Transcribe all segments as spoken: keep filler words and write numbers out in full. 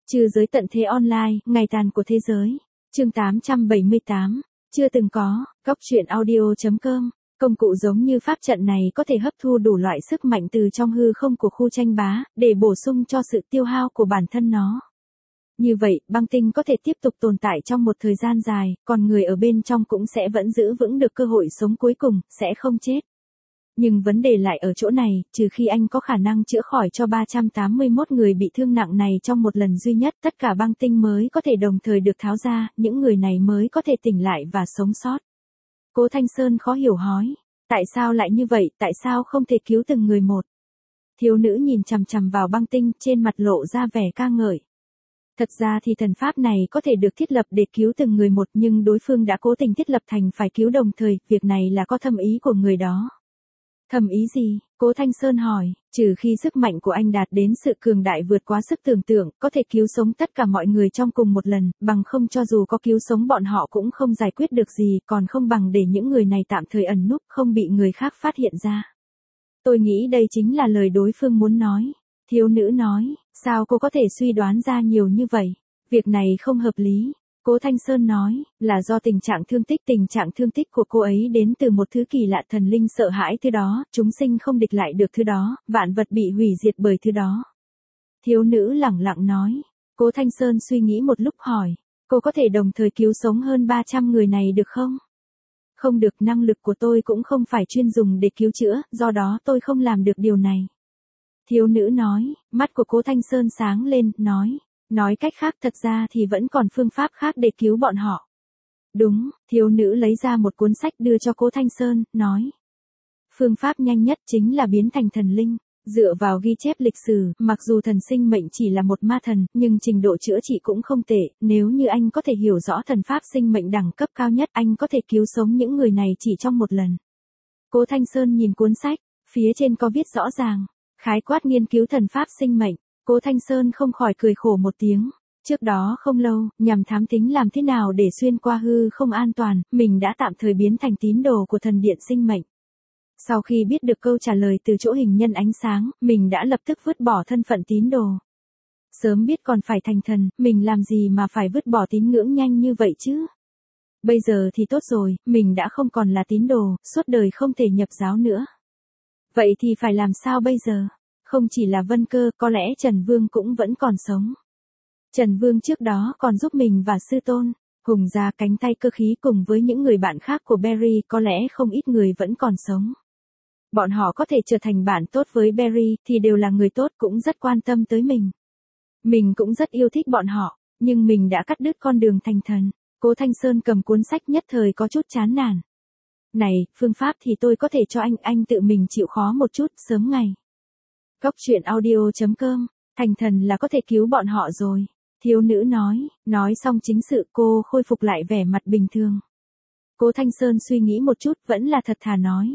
Trừ giới tận thế online, ngày tàn của thế giới. Chương tám trăm bảy mươi tám. Chưa từng có, Cóc truyện audio chấm com. Công cụ giống như pháp trận này có thể hấp thu đủ loại sức mạnh từ trong hư không của khu tranh bá, để bổ sung cho sự tiêu hao của bản thân nó. Như vậy, băng tinh có thể tiếp tục tồn tại trong một thời gian dài, còn người ở bên trong cũng sẽ vẫn giữ vững được cơ hội sống cuối cùng, sẽ không chết. Nhưng vấn đề lại ở chỗ này, trừ khi anh có khả năng chữa khỏi cho ba trăm tám mươi mốt người bị thương nặng này trong một lần duy nhất, tất cả băng tinh mới có thể đồng thời được tháo ra, những người này mới có thể tỉnh lại và sống sót. Cố Thanh Sơn khó hiểu hỏi, tại sao lại như vậy, tại sao không thể cứu từng người một? Thiếu nữ nhìn chằm chằm vào băng tinh, trên mặt lộ ra vẻ ca ngợi. Thật ra thì thần pháp này có thể được thiết lập để cứu từng người một, nhưng đối phương đã cố tình thiết lập thành phải cứu đồng thời, việc này là có thâm ý của người đó. Thâm ý gì? Cố Thanh Sơn hỏi, trừ khi sức mạnh của anh đạt đến sự cường đại vượt quá sức tưởng tượng, có thể cứu sống tất cả mọi người trong cùng một lần, bằng không cho dù có cứu sống bọn họ cũng không giải quyết được gì, còn không bằng để những người này tạm thời ẩn núp, không bị người khác phát hiện ra. Tôi nghĩ đây chính là lời đối phương muốn nói. Thiếu nữ nói, sao cô có thể suy đoán ra nhiều như vậy? Việc này không hợp lý. Cố Thanh Sơn nói, là do tình trạng thương tích, tình trạng thương tích của cô ấy đến từ một thứ kỳ lạ, thần linh sợ hãi thứ đó, chúng sinh không địch lại được thứ đó, vạn vật bị hủy diệt bởi thứ đó. Thiếu nữ lẳng lặng nói. Cố Thanh Sơn suy nghĩ một lúc hỏi, cô có thể đồng thời cứu sống hơn ba trăm người này được không? Không được, năng lực của tôi cũng không phải chuyên dùng để cứu chữa, do đó tôi không làm được điều này. Thiếu nữ nói, mắt của Cố Thanh Sơn sáng lên, nói. Nói cách khác, thật ra thì vẫn còn phương pháp khác để cứu bọn họ. Đúng, thiếu nữ lấy ra một cuốn sách đưa cho Cố Thanh Sơn, nói. Phương pháp nhanh nhất chính là biến thành thần linh. Dựa vào ghi chép lịch sử, mặc dù thần sinh mệnh chỉ là một ma thần, nhưng trình độ chữa trị cũng không tệ, nếu như anh có thể hiểu rõ thần pháp sinh mệnh đẳng cấp cao nhất, anh có thể cứu sống những người này chỉ trong một lần. Cố Thanh Sơn nhìn cuốn sách, phía trên có viết rõ ràng, khái quát nghiên cứu thần pháp sinh mệnh. Cố Thanh Sơn không khỏi cười khổ một tiếng. Trước đó không lâu, nhằm thám tính làm thế nào để xuyên qua hư không an toàn, mình đã tạm thời biến thành tín đồ của thần điện sinh mệnh. Sau khi biết được câu trả lời từ chỗ hình nhân ánh sáng, mình đã lập tức vứt bỏ thân phận tín đồ. Sớm biết còn phải thành thần, mình làm gì mà phải vứt bỏ tín ngưỡng nhanh như vậy chứ? Bây giờ thì tốt rồi, mình đã không còn là tín đồ, suốt đời không thể nhập giáo nữa. Vậy thì phải làm sao bây giờ? Không chỉ là Vân Cơ, có lẽ Trần Vương cũng vẫn còn sống. Trần Vương trước đó còn giúp mình và sư tôn, Hùng ra cánh tay cơ khí cùng với những người bạn khác của Barry, có lẽ không ít người vẫn còn sống. Bọn họ có thể trở thành bạn tốt với Barry, thì đều là người tốt, cũng rất quan tâm tới mình. Mình cũng rất yêu thích bọn họ, nhưng mình đã cắt đứt con đường thành thần. Cố Thanh Sơn cầm cuốn sách nhất thời có chút chán nản. Này, phương pháp thì tôi có thể cho anh, anh tự mình chịu khó một chút, sớm ngày. Cóc truyện audio chấm com, thành thần là có thể cứu bọn họ rồi. Thiếu nữ nói, nói xong chính sự cô khôi phục lại vẻ mặt bình thường. Cố Thanh Sơn suy nghĩ một chút, vẫn là thật thà nói.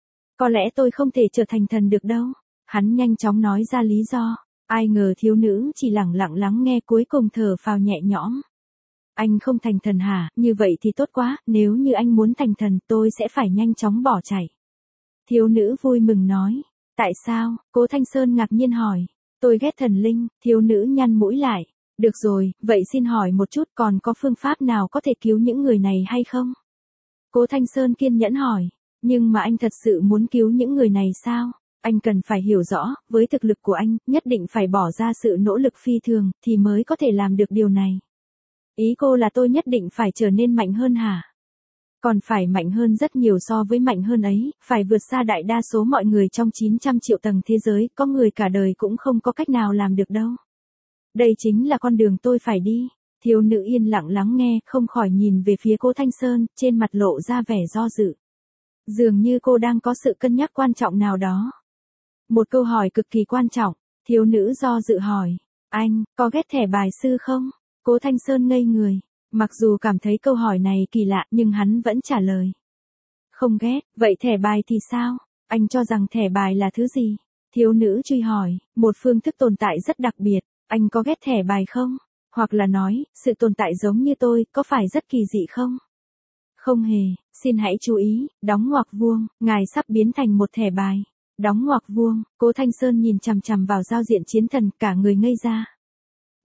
Có lẽ tôi không thể trở thành thần được đâu. Hắn nhanh chóng nói ra lý do. Ai ngờ thiếu nữ chỉ lẳng lặng lắng nghe, cuối cùng thở phào nhẹ nhõm. Anh không thành thần hả? Như vậy thì tốt quá, nếu như anh muốn thành thần tôi sẽ phải nhanh chóng bỏ chạy. Thiếu nữ vui mừng nói. Tại sao? Cố Thanh Sơn ngạc nhiên hỏi. Tôi ghét thần linh. Thiếu nữ nhăn mũi lại. Được rồi, vậy xin hỏi một chút, còn có phương pháp nào có thể cứu những người này hay không? Cố Thanh Sơn kiên nhẫn hỏi. Nhưng mà anh thật sự muốn cứu những người này sao? Anh cần phải hiểu rõ, với thực lực của anh, nhất định phải bỏ ra sự nỗ lực phi thường, thì mới có thể làm được điều này. Ý cô là tôi nhất định phải trở nên mạnh hơn hả? Còn phải mạnh hơn rất nhiều so với mạnh hơn ấy, phải vượt xa đại đa số mọi người trong chín trăm triệu tầng thế giới, có người cả đời cũng không có cách nào làm được đâu. Đây chính là con đường tôi phải đi. Thiếu nữ yên lặng lắng nghe, không khỏi nhìn về phía Cố Thanh Sơn, trên mặt lộ ra vẻ do dự. Dường như cô đang có sự cân nhắc quan trọng nào đó. Một câu hỏi cực kỳ quan trọng, thiếu nữ do dự hỏi. Anh, có ghét thẻ bài sư không? Cố Thanh Sơn ngây người. Mặc dù cảm thấy câu hỏi này kỳ lạ, nhưng hắn vẫn trả lời. Không ghét, vậy thẻ bài thì sao? Anh cho rằng thẻ bài là thứ gì? Thiếu nữ truy hỏi, một phương thức tồn tại rất đặc biệt, anh có ghét thẻ bài không? Hoặc là nói, sự tồn tại giống như tôi, có phải rất kỳ dị không? Không hề, xin hãy chú ý, đóng ngoặc vuông, ngài sắp biến thành một thẻ bài. Đóng ngoặc vuông, Cố Thanh Sơn nhìn chằm chằm vào giao diện chiến thần, cả người ngây ra.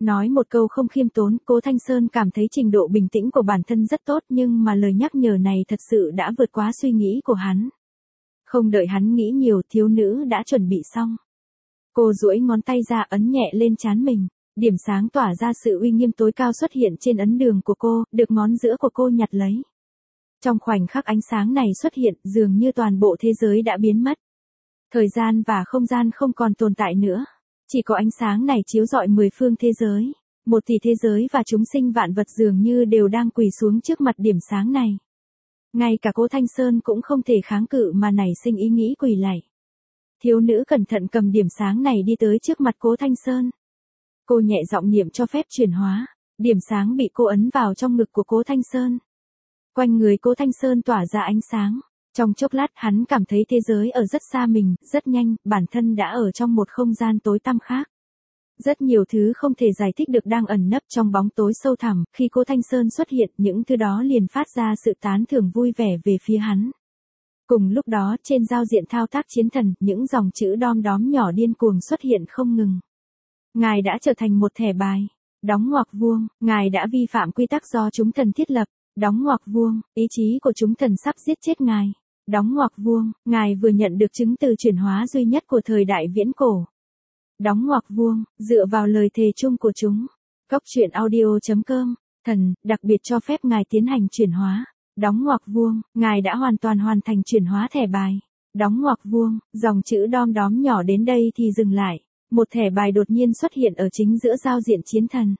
Nói một câu không khiêm tốn, Cố Thanh Sơn cảm thấy trình độ bình tĩnh của bản thân rất tốt nhưng mà lời nhắc nhở này thật sự đã vượt quá suy nghĩ của hắn. Không đợi hắn nghĩ nhiều, thiếu nữ đã chuẩn bị xong. Cô duỗi ngón tay ra ấn nhẹ lên trán mình. Điểm sáng tỏa ra sự uy nghiêm tối cao xuất hiện trên ấn đường của cô, được ngón giữa của cô nhặt lấy. Trong khoảnh khắc ánh sáng này xuất hiện, dường như toàn bộ thế giới đã biến mất. Thời gian và không gian không còn tồn tại nữa. Chỉ có ánh sáng này chiếu rọi mười phương thế giới. Một tỷ thế giới và chúng sinh vạn vật dường như đều đang quỳ xuống trước mặt điểm sáng này. Ngay cả Cố Thanh Sơn cũng không thể kháng cự mà nảy sinh ý nghĩ quỳ lạy. Thiếu nữ cẩn thận cầm điểm sáng này đi tới trước mặt Cố Thanh Sơn. Cô nhẹ giọng niệm cho phép chuyển hóa. Điểm sáng bị cô ấn vào trong ngực của Cố Thanh Sơn. Quanh người Cố Thanh Sơn tỏa ra ánh sáng. Trong chốc lát hắn cảm thấy thế giới ở rất xa mình, rất nhanh, bản thân đã ở trong một không gian tối tăm khác. Rất nhiều thứ không thể giải thích được đang ẩn nấp trong bóng tối sâu thẳm, khi Cố Thanh Sơn xuất hiện, những thứ đó liền phát ra sự tán thưởng vui vẻ về phía hắn. Cùng lúc đó, trên giao diện thao tác chiến thần, những dòng chữ đom đóm nhỏ điên cuồng xuất hiện không ngừng. Ngài đã trở thành một thẻ bài. Đóng ngoặc vuông, ngài đã vi phạm quy tắc do chúng thần thiết lập. Đóng ngoặc vuông, ý chí của chúng thần sắp giết chết ngài. Đóng ngoặc vuông, ngài vừa nhận được chứng từ chuyển hóa duy nhất của thời đại viễn cổ. Đóng ngoặc vuông, dựa vào lời thề chung của chúng. Cốc truyện audio chấm com, thần, đặc biệt cho phép ngài tiến hành chuyển hóa. Đóng ngoặc vuông, ngài đã hoàn toàn hoàn thành chuyển hóa thẻ bài. Đóng ngoặc vuông, dòng chữ đom đóm nhỏ đến đây thì dừng lại. Một thẻ bài đột nhiên xuất hiện ở chính giữa giao diện chiến thần.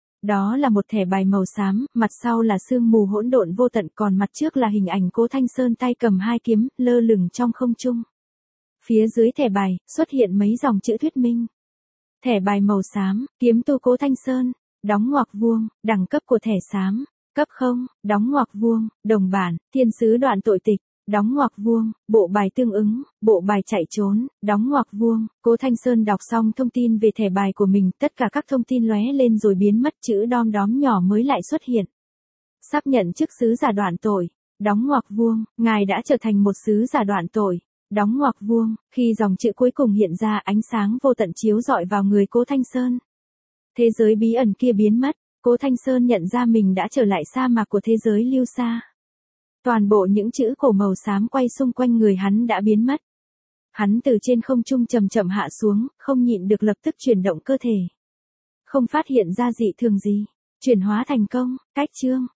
Đó là một thẻ bài màu xám, mặt sau là sương mù hỗn độn vô tận, còn mặt trước là hình ảnh Cố Thanh Sơn tay cầm hai kiếm, lơ lửng trong không trung. Phía dưới thẻ bài, xuất hiện mấy dòng chữ thuyết minh. Thẻ bài màu xám, kiếm tu Cố Thanh Sơn, đóng ngoặc vuông, đẳng cấp của thẻ xám, cấp không, đóng ngoặc vuông, đồng bản, thiên sứ đoạn tội tịch. Đóng ngoặc vuông, bộ bài tương ứng, bộ bài chạy trốn, đóng ngoặc vuông. Cố Thanh Sơn đọc xong thông tin về thẻ bài của mình, tất cả các thông tin lóe lên rồi biến mất, chữ đom đóm nhỏ mới lại xuất hiện. Sắp nhận chức sứ giả đoạn tội. Đóng ngoặc vuông, ngài đã trở thành một sứ giả đoạn tội. Đóng ngoặc vuông, khi dòng chữ cuối cùng hiện ra, ánh sáng vô tận chiếu rọi vào người Cố Thanh Sơn. Thế giới bí ẩn kia biến mất, Cố Thanh Sơn nhận ra mình đã trở lại sa mạc của thế giới lưu xa. Toàn bộ những chữ cổ màu xám quay xung quanh người hắn đã biến mất. Hắn từ trên không trung chậm chậm hạ xuống, không nhịn được lập tức chuyển động cơ thể. Không phát hiện ra dị thường gì. Chuyển hóa thành công, cách chương.